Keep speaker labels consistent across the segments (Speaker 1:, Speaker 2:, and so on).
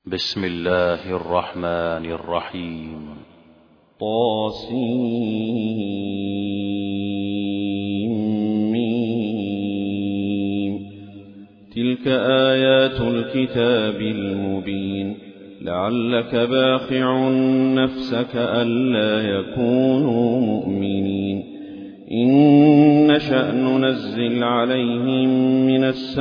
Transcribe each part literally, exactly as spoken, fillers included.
Speaker 1: بسم الله الرحمن الرحيم.
Speaker 2: طاسيم. تلك آيات الكتاب المبين. لعلك باخع نفسك ألا يكونوا مؤمنين. إن نشأ ننزل عليهم من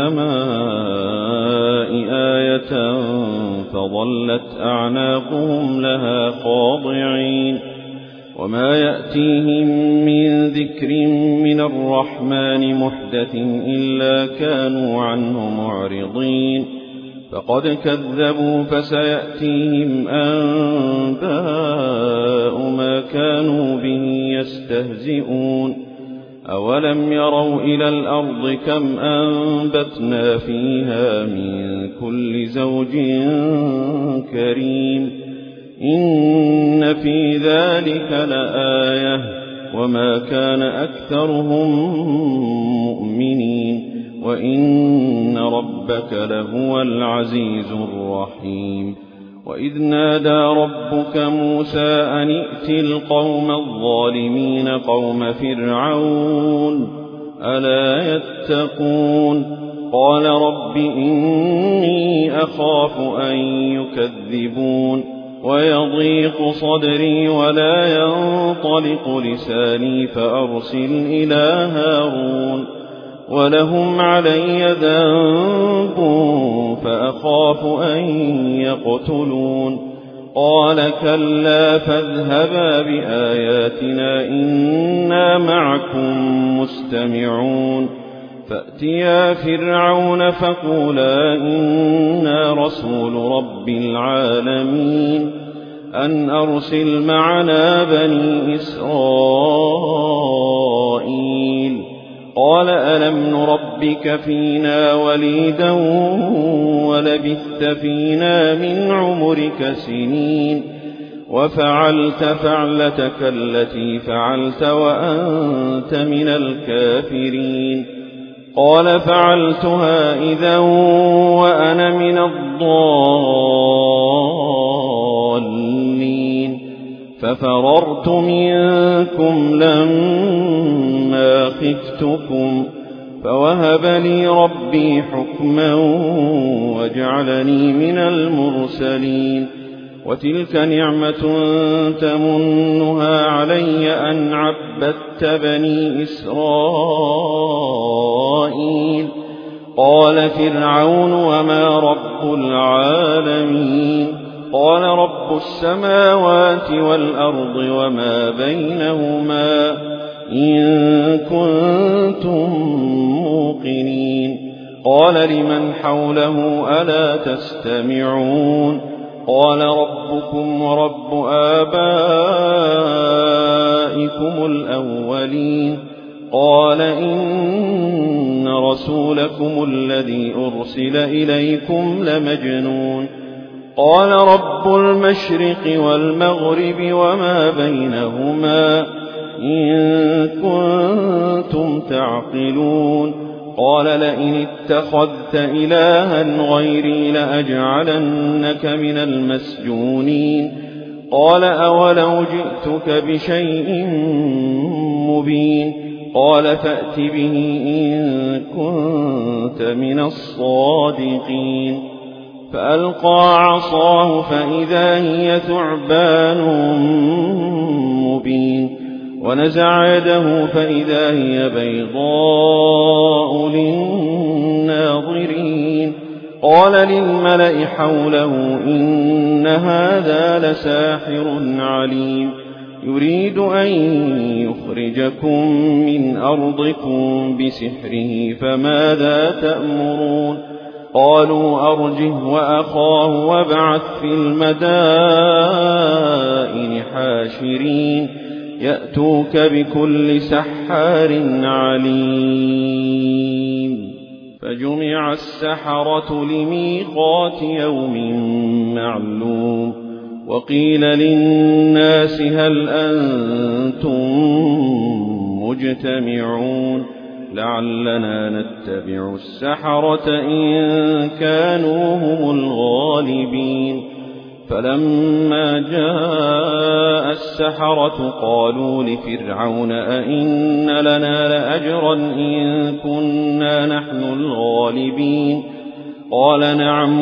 Speaker 2: السماء آية فظلت أعناقهم لها خاضعين. وما يأتيهم من ذكر من الرحمن محدث إلا كانوا عنه معرضين. فقد كذبوا فسيأتيهم أنباء ما كانوا به يستهزئون. أولم يروا إلى الأرض كم أنبتنا فيها من كل زوج كريم. إن في ذلك لآية وما كان أكثرهم مؤمنين وإن ربك لهو العزيز الرحيم. وإذ نادى ربك موسى أن ائت القوم الظالمين قوم فرعون ألا يتقون. قال رب إني أخاف أن يكذبون ويضيق صدري ولا ينطلق لساني فأرسل إلى هارون ولهم علي ذنب فأخاف أن يقتلون. قال كلا فاذهبا بآياتنا إنا معكم مستمعون. فأتيا فرعون فقولا إنا رسول رب العالمين أن أرسل معنا بني إسرائيل. قال ألم نربك فينا وليدا ولبثت فينا من عمرك سنين وفعلت فعلتك التي فعلت وأنت من الكافرين. قال فعلتها إذا وأنا من الضالين. ففررت منكم لما خفتكم فوهب لي ربي حكما وجعلني من المرسلين. وتلك نعمة تمنها علي أن عبدت بني إسرائيل. قال فرعون وما رب العالمين. قال رب السماوات والأرض وما بينهما إن كنتم موقنين. قال لمن حوله ألا تستمعون. قال ربكم ورب آبائكم الأولين. قال إن رسولكم الذي أرسل إليكم لمجنون. قال رب المشرق والمغرب وما بينهما إن كنتم تعقلون. قال لئن اتخذت إلها غيري لأجعلنك من المسجونين. قال أولو جئتك بشيء مبين. قال فأت به إن كنت من الصادقين. فألقى عصاه فإذا هي ثعبان مبين. ونزع يده فإذا هي بيضاء للناظرين. قال للملأ حوله إن هذا لساحر عليم يريد أن يخرجكم من أرضكم بسحره فماذا تأمرون. قالوا أرجه وأخاه وابعث في المدائن حاشرين يأتوك بكل سحار عليم. فجمع السحرة لميقات يوم معلوم. وقيل للناس هل أنتم مجتمعون لعلنا نتبع السحرة إن كانوا هم الغالبين. فلما جاء السحرة قالوا لفرعون أئن لنا لأجرا إن كنا نحن الغالبين. قال نعم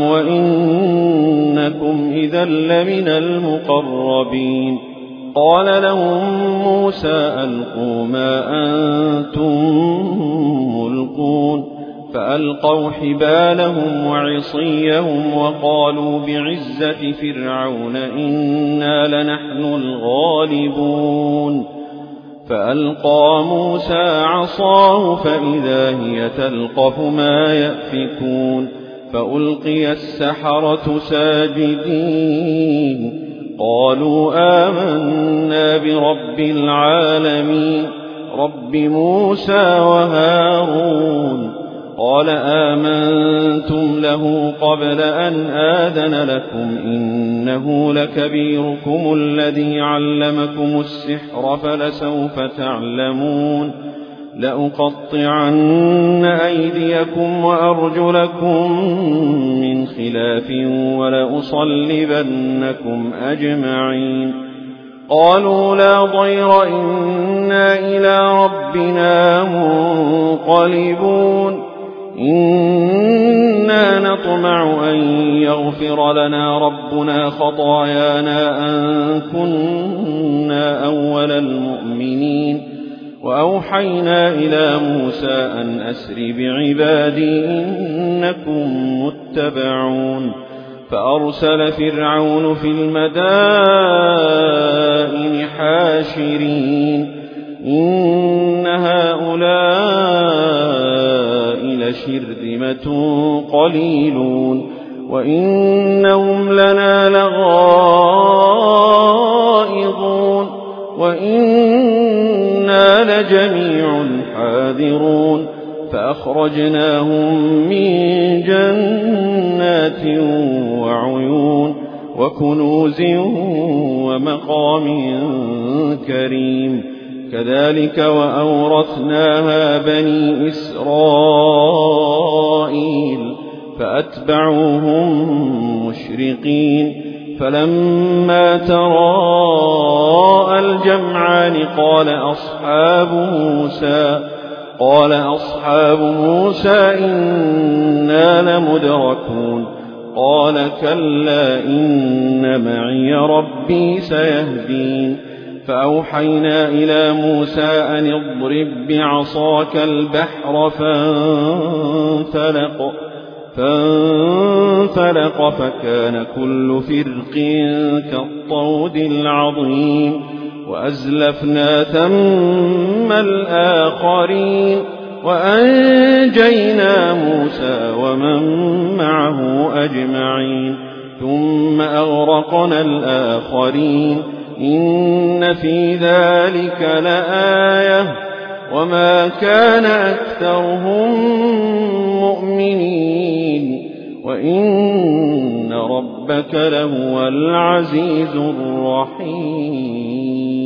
Speaker 2: وإنكم إذا لمن المقربين. قال لهم موسى ألقوا ما أنتم ملقون. فألقوا حبالهم وعصيهم وقالوا بعزة فرعون إنا لنحن الغالبون. فألقى موسى عصاه فإذا هي تلقف ما يأفكون. فألقي السحرة ساجدين قالوا آمنا برب العالمين رب موسى وهارون. قال آمنتم له قبل أن آذن لكم إنه لكبيركم الذي علمكم السحر فلسوف تعلمون لأقطعن أيديكم وأرجلكم من خلاف ولأصلبنكم أجمعين. قالوا لا ضير إنا إلى ربنا منقلبون. إنا نطمع أن يغفر لنا ربنا خطايانا أن كنا أول المؤمنين. وأوحينا إلى موسى أن أسر بعبادي إنكم متبعون. فأرسل فرعون في المدائن حاشرين إن هؤلاء لشرذمة قليلون وإنهم لنا لغائظون وإنا لجميع حاذرون. فأخرجناهم من جنات وعيون وكنوز ومقام كريم. كذلك وأورثناها بني إسرائيل فأتبعوهم مشرقين. فلما تراءى الجمعان قال أصحاب موسى قال أصحاب موسى إنا لمدركون. قال كلا إن معي ربي سيهدين. فأوحينا إلى موسى أن اضرب بعصاك البحر فانفلق فانفلق فكان كل فرق كالطود العظيم. وأزلفنا ثم الآخرين وأنجينا موسى ومن معه أجمعين ثم أغرقنا الآخرين. إن في ذلك لآية وما كان أكثرهم مؤمنين وإن ربك لهو العزيز الرحيم.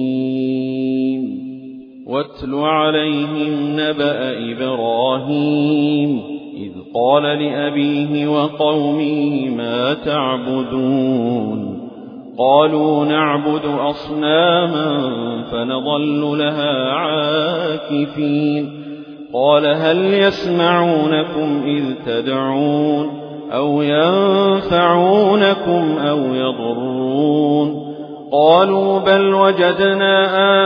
Speaker 2: واتل عليهم نبأ إبراهيم إذ قال لأبيه وقومه ما تعبدون. قالوا نعبد أصناما فنظل لها عاكفين. قال هل يسمعونكم إذ تدعون أو ينفعونكم أو يضرون. قالوا بل وجدنا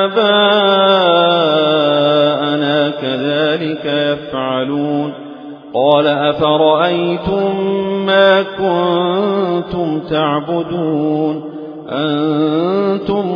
Speaker 2: آباءنا كذلك يفعلون. قال أفرأيتم ما كنتم تعبدون أنتم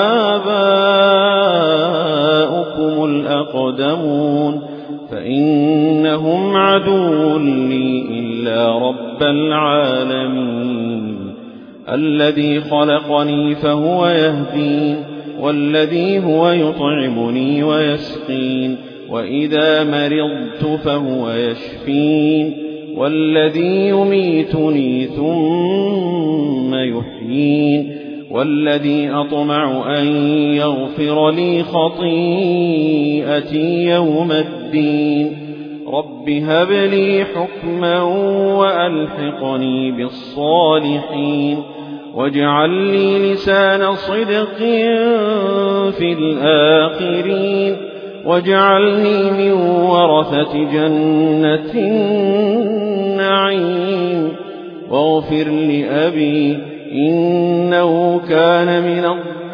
Speaker 2: وآباؤكم الأقدمون فإنهم عدو لي إلا رب العالمين. الذي خلقني فهو يهدين والذي هو يطعمني ويسقين وإذا مرضت فهو يشفين والذي يميتني ثم يحيين والذي أطمع أن يغفر لي خطيئتي يوم الدين. الدين رب هب لي حكما وألحقني بالصالحين واجعل لي لسان صدق في الآخرين واجعلني من ورثة جنة النعيم واغفر لأبي إنه كان من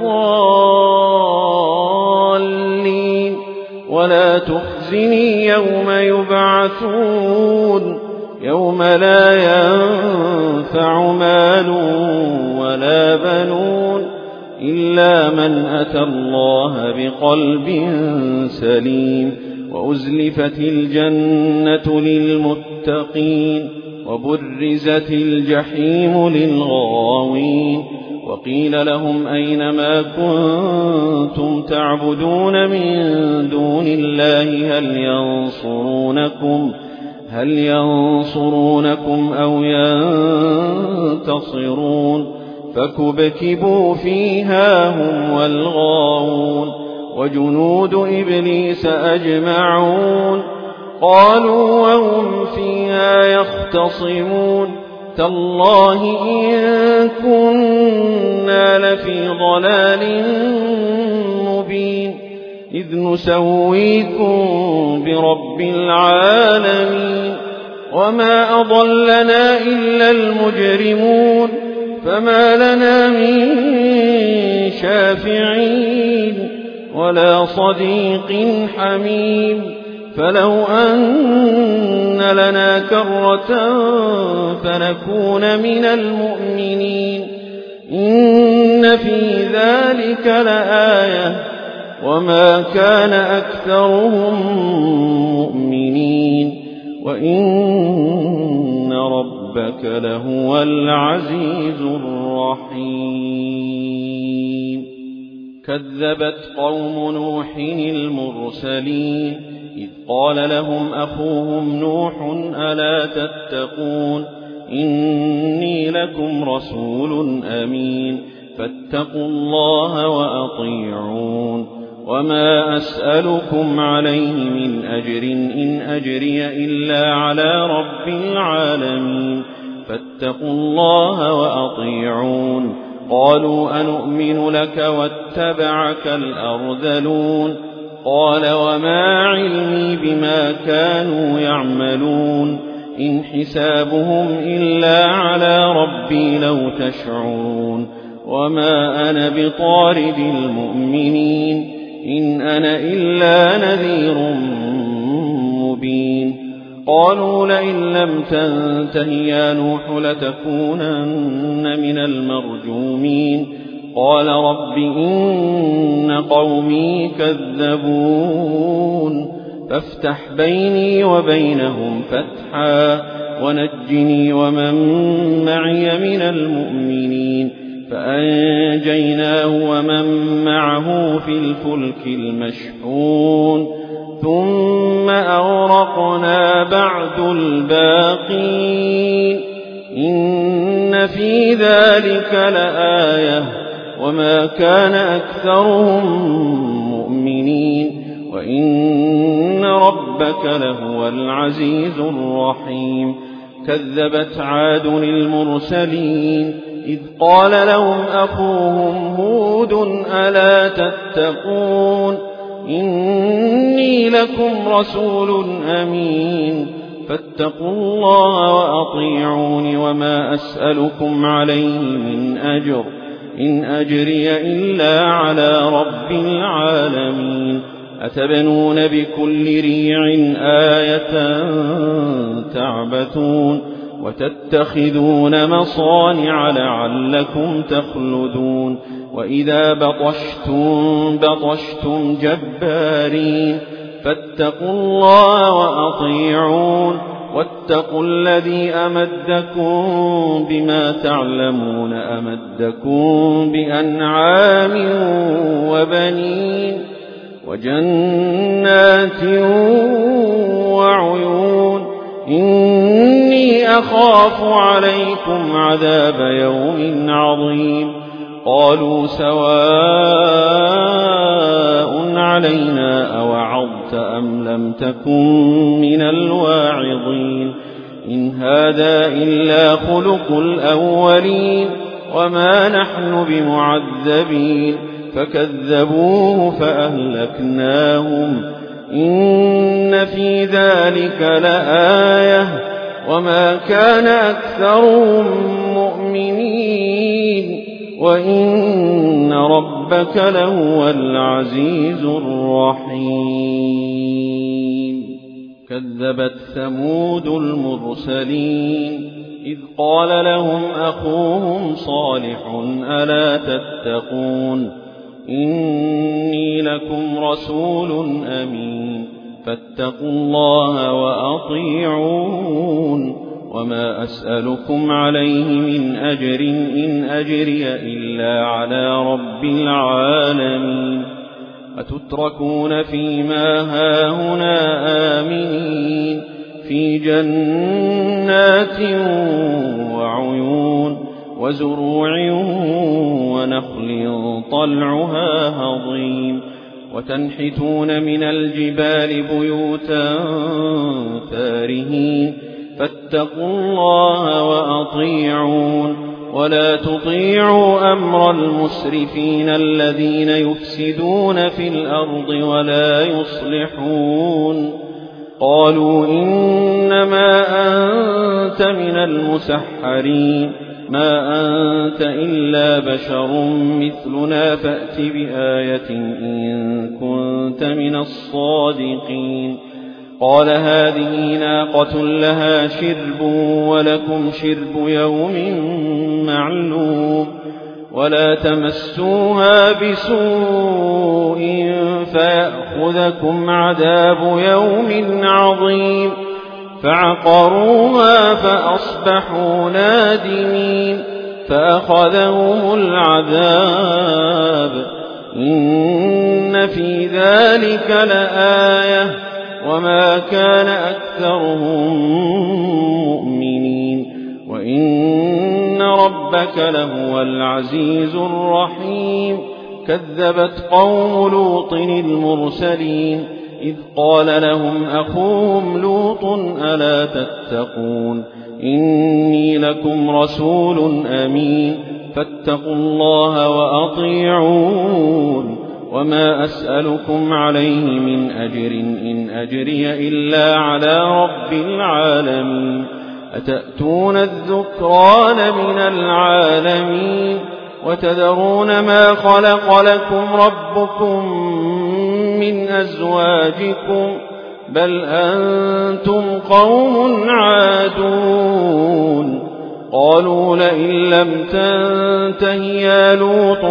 Speaker 2: الضالين ولا تخزني يوم يبعثون يوم لا ينفع مال ولا بنون إلا من أتى الله بقلب سليم وأزلفت الجنة للمتقين وبرزت الجحيم للغاوين وقيل لهم أين ما كنتم تعبدون من دون الله هل ينصرونكم هل ينصرونكم أو ينتصرون فكبكبوا فيها هم والغاوون وجنود إبليس أجمعون قالوا وهم فيها يختصمون تالله إن كنا لفي ضلال مبين إذ نسويكم برب العالمين وما أضلنا إلا المجرمون فما لنا من شافعين ولا صديق حميم فلو أن لنا كرة فنكون من المؤمنين إن في ذلك لآية وما كان أكثرهم مؤمنين وإن ربك لهو العزيز الرحيم كذبت قوم نوح المرسلين إذ قال لهم أخوهم نوح ألا تتقون إني لكم رسول أمين فاتقوا الله وأطيعون وما أسألكم عليه من أجر إن أجري إلا على رب العالمين فاتقوا الله وأطيعون قالوا أنؤمن لك واتبعك الأرذلون قال وما علمي بما كانوا يعملون إن حسابهم إلا على ربي لو تشعرون وما أنا بطارد المؤمنين إن أنا إلا نذير مبين قالوا لئن لم تنته يا نوح لتكونن من المرجومين قال رب إن قومي كذبون فافتح بيني وبينهم فتحا ونجني ومن معي من المؤمنين فأنجيناه ومن معه في الفلك المشحون ثم أغرقنا بعد الباقين إن في ذلك لآية وما كان أكثرهم مؤمنين وإن ربك لهو العزيز الرحيم كذبت عاد المرسلين إذ قال لهم أخوهم هود ألا تتقون إني لكم رسول أمين فاتقوا الله وأطيعون وما أسألكم عليه من أجر إن أجري إلا على رب العالمين أتبنون بكل ريع آية تعبثون وتتخذون مصانع لعلكم تخلدون وإذا بطشتم بطشتم جبارين فاتقوا الله وأطيعون واتقوا الذي أمدكم بما تعلمون أمدكم بأنعام وبنين وجنات وعيون إني أخاف عليكم عذاب يوم عظيم قالوا سواء علينا أوعظت أم لم تكن من الواعظين إن هذا إلا خلق الأولين وما نحن بمعذبين فكذبوه فأهلكناهم إن في ذلك لآية وما كان أكثرهم مؤمنين وإن ربك لهو العزيز الرحيم كذبت ثمود المرسلين إذ قال لهم أخوهم صالح ألا تتقون إني لكم رسول أمين فاتقوا الله وأطيعون وما أسألكم عليه من أجر إن أجري إلا على رب العالمين أتتركون فيما هاهنا آمنين في جنات وعيون وزروع ونخل طلعها هضيم وتنحتون من الجبال بيوتا فارهين فاتقوا الله وأطيعون ولا تطيعوا أمر المسرفين الذين يفسدون في الأرض ولا يصلحون قالوا إنما أنت من المسحرين ما أنت إلا بشر مثلنا فأت بآية إن كنت من الصادقين قال هذه ناقة لها شرب ولكم شرب يوم معلوم ولا تمسوها بسوء فيأخذكم عذاب يوم عظيم فعقروها فأصبحوا نادمين فأخذهم العذاب إن في ذلك لآية وما كان أكثرهم مؤمنين وإن ربك لهو العزيز الرحيم كذبت قوم لوط المرسلين إذ قال لهم أخوهم لوط ألا تتقون إني لكم رسول أمين فاتقوا الله وأطيعون وما أسألكم عليه من أجر إن أجري إلا على رب العالمين أتأتون الذكران من العالمين وتذرون ما خلق لكم ربكم من أزواجكم بل أنتم قوم عادون قالوا لئن لم تنته يا لوط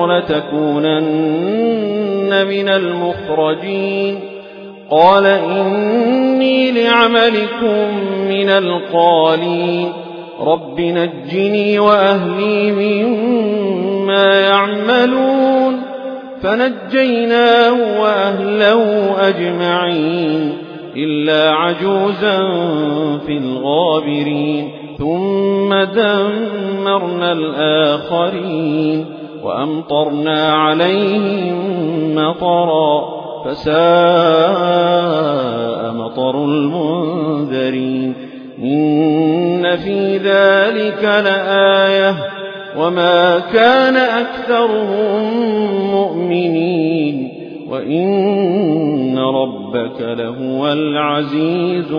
Speaker 2: لتكونن من المخرجين قال إني لعملكم من القالين رب نجني وأهلي مما يعملون فنجيناه وأهله أجمعين إلا عجوزا في الغابرين ثم دمرنا الآخرين وأمطرنا عليهم مطرا فساء مطر المنذرين إن في ذلك لآية وما كان أكثرهم مؤمنين وإن ربك لهو العزيز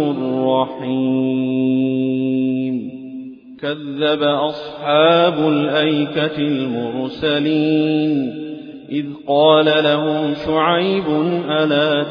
Speaker 2: الرحيم كذب أصحاب الأيكة المرسلين إذ قال لهم شعيب ألا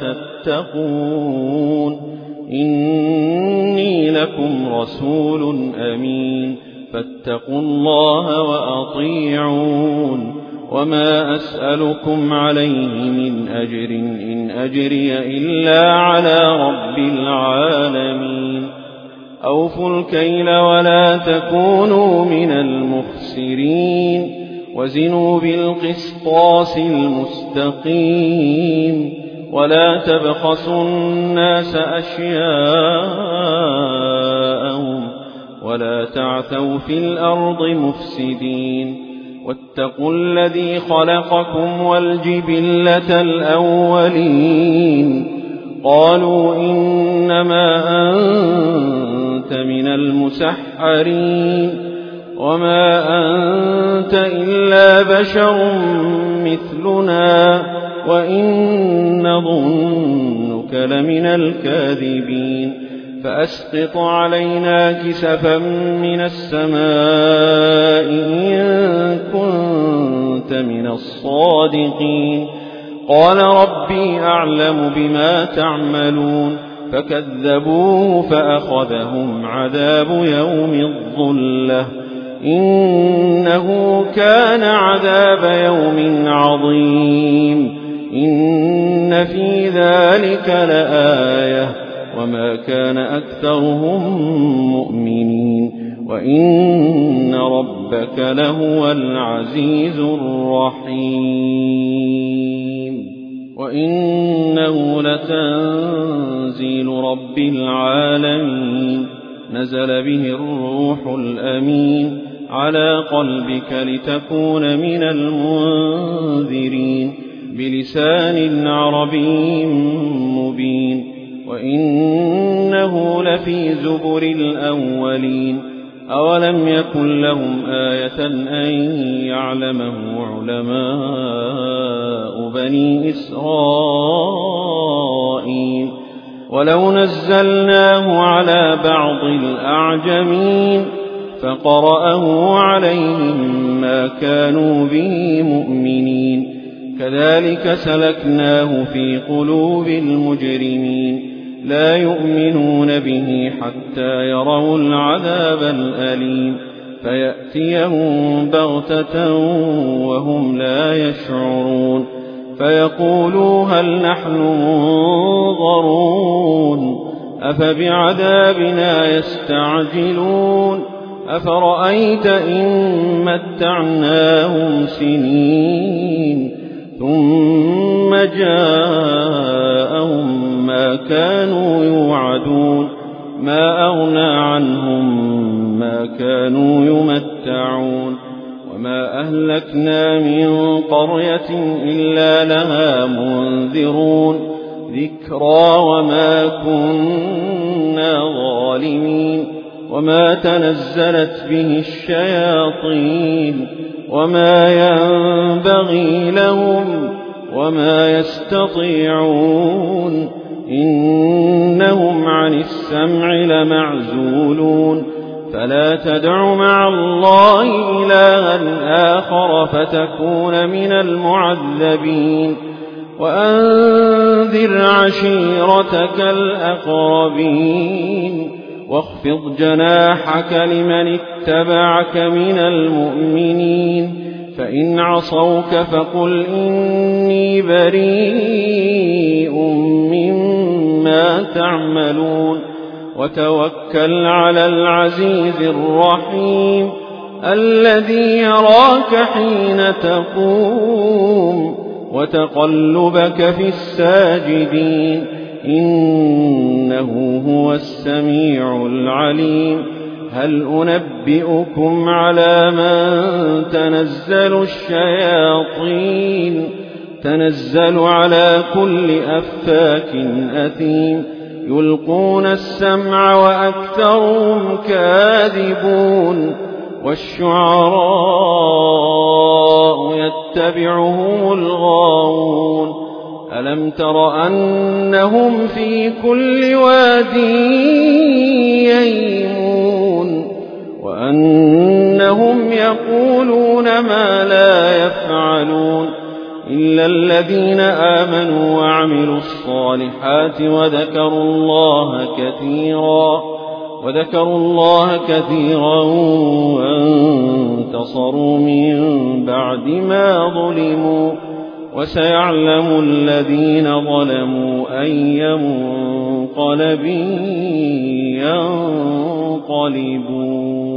Speaker 2: تتقون إني لكم رسول أمين فاتقوا الله وأطيعون وما أسألكم عليه من أجر إن أجري إلا على رب العالمين أوفوا الكيل ولا تكونوا من المخسرين وزنوا بالقسطاس المستقيم ولا تبخسوا الناس أشياءهم ولا تعثوا في الأرض مفسدين واتقوا الذي خلقكم والجبلة الأولين قالوا إنما أنت من المسحرين وما أنت إلا بشر مثلنا وإن نظنك لمن الكاذبين فأسقط علينا كسفا من السماء إن كنت من الصادقين قال ربي أعلم بما تعملون فكذبوه فأخذهم عذاب يوم الظلة إنه كان عذاب يوم عظيم إن في ذلك لآية وما كان أكثرهم مؤمنين وإن ربك لهو العزيز الرحيم وإنه لتنزيل رب العالمين نزل به الروح الأمين على قلبك لتكون من المنذرين بلسان عربي مبين وإنه لفي زبر الأولين أولم يكن لهم آية أن يعلمه علماء بني إسرائيل ولو نزلناه على بعض الأعجمين فقرأه عليهم ما كانوا به مؤمنين كذلك سلكناه في قلوب المجرمين لا يؤمنون به حتى يروا العذاب الأليم فيأتيهم بغتة وهم لا يشعرون فيقولوا هل نحن منظرون أفبعذابنا يستعجلون أفرأيت إن متعناهم سنين ثم جاءهم ما كانوا يوعدون ما أغنى عنهم ما كانوا يمتعون وما أهلكنا من قرية إلا لها منذرون ذكرى وما كنا ظالمين وما تنزلت به الشياطين وما ينبغي لهم وما يستطيعون إنهم عن السمع لمعزولون فلا تدع مع الله إلها آخر فتكون من المعذبين وأنذر عشيرتك الأقربين واخفض جناحك لمن اتبعك من المؤمنين فإن عصوك فقل إني بريء مما تعملون وتوكل على العزيز الرحيم الذي يراك حين تقوم وتقلبك في الساجدين إنه هو السميع العليم هل أنبئكم على من تنزل الشياطين تنزل على كل أفاك أثيم يلقون السمع وأكثرهم كاذبون والشعراء يتبعهم الغاوون ألم تر أنهم في كل واد يهيمون وأنهم يقولون ما لا يفعلون إلا الذين آمنوا وعملوا الصالحات وذكروا الله كثيرا وذكروا الله كثيرا وانتصروا من بعد ما ظلموا وسيعلم الذين ظلموا أي منقلب ينقلبون